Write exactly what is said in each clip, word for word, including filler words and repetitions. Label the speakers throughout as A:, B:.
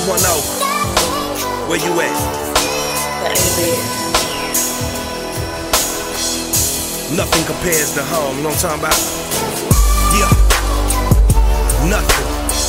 A: one oh. Where you at? Nothing compares to home, you know what I'm talking about? Yeah. Nothing.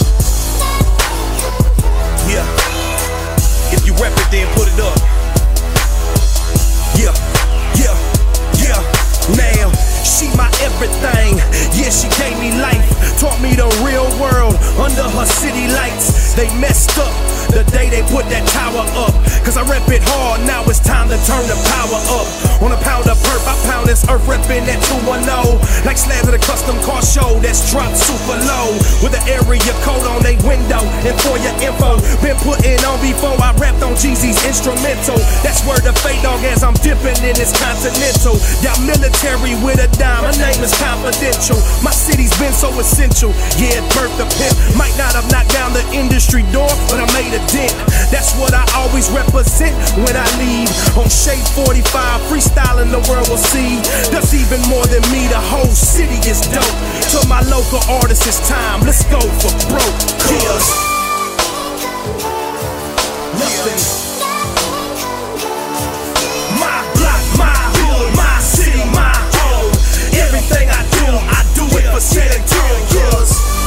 A: Yeah. If you rep it, then put it up. Yeah. Yeah. Yeah. Now, she my everything. Yeah, she gave me life. Taught me the real world under her city lights. They messed up the day they put that tower up. Cause I rep it hard, now it's time to turn the power up. On a pound of perp, I pound this earth reppin' that two one oh. Like slabs at a custom car show that's dropped super low. With an area code on they window. And for your info, been putting on before I rapped on Jeezy's instrumental. That's word of fate, dog, as I'm dipping in this continental. Got military with a dime, my name is confidential. My city's been so essential. Yeah, it birthed a pimp. Might not have knocked down the industry door, but I made a dent. That's what I always represent when I leave. On Shade forty-five, freestyling the world will see. That's even more than me, the whole city is dope. To my local artists, it's time, let's go for broke. Cause nothing. My block, my hood, my city, my home. Everything I do, I do it for San Antonio.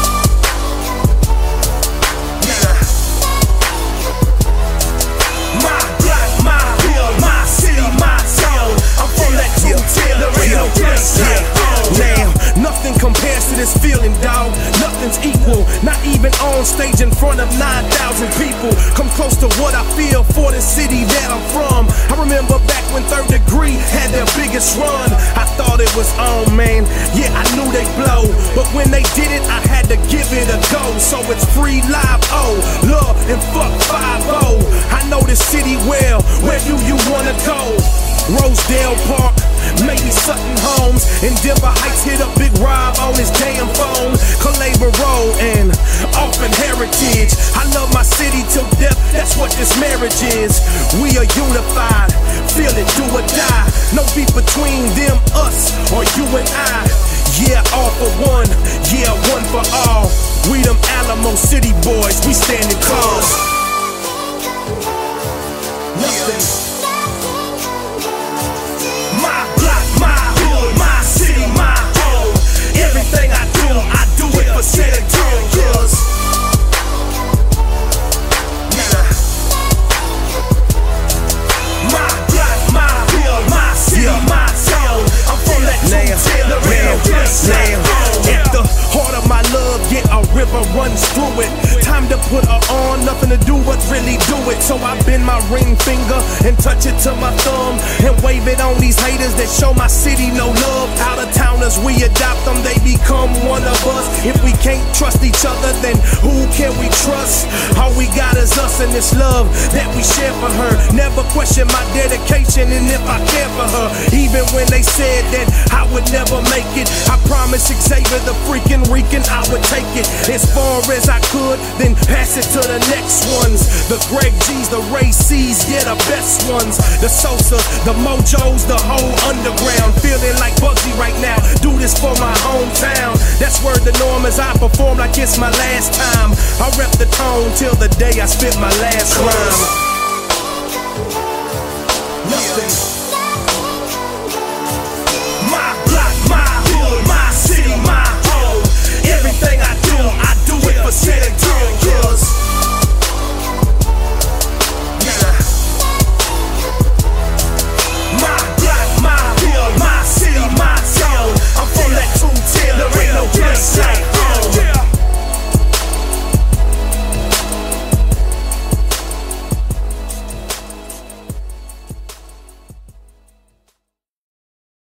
A: Now, nothing compares to this feeling, dawg. Nothing's equal, not even on stage in front of nine thousand people. Come close to what I feel for the city that I'm from. I remember back when Third Degree had their biggest run. I thought it was on, man. Yeah, I knew they'd blow. But when they did it, I had to give it a go. So it's free live, oh, love and fuck five oh. I know the city well, where do you wanna go? Rosedale Park, maybe Sutton Homes. In Denver Heights, hit up Big Rob on his damn phone. Calabria Road and Often Heritage. I love my city till death, that's what this marriage is. We are unified, feel it, do or die. No beef between them, us, or you and I. Yeah, all for one, yeah, one for all. We them Alamo City boys, we standing close. Nothing. Everything I do, I do it for San Antonio. My block, my hood, my city, my town. I'm from that two-tail, the real At the heart of my love, yeah, a river runs through it. Time to put her on, nothing to do but really do it. So I bend my ring finger and touch it to my thumb and wave it on these haters that show my city no love. Out of towners, we adopt them, they become one of us. If we can't trust each other, then who can we trust? All we got is us and this love that we share for her. Never question my dedication and if I care for her. Even when they said that I would never make it, I promised Xavier the freaking Rican I would take it as far as I could, then pass it to the next ones. The Greg G's, the Ray C's, yeah, the best ones. The Sosa, the Mojos, the whole underground. Feeling like Bugsy right now, do this for my hometown. That's word the norm as I perform like it's my last time. I rep the tone till the day I spit my last rhyme. Nothing.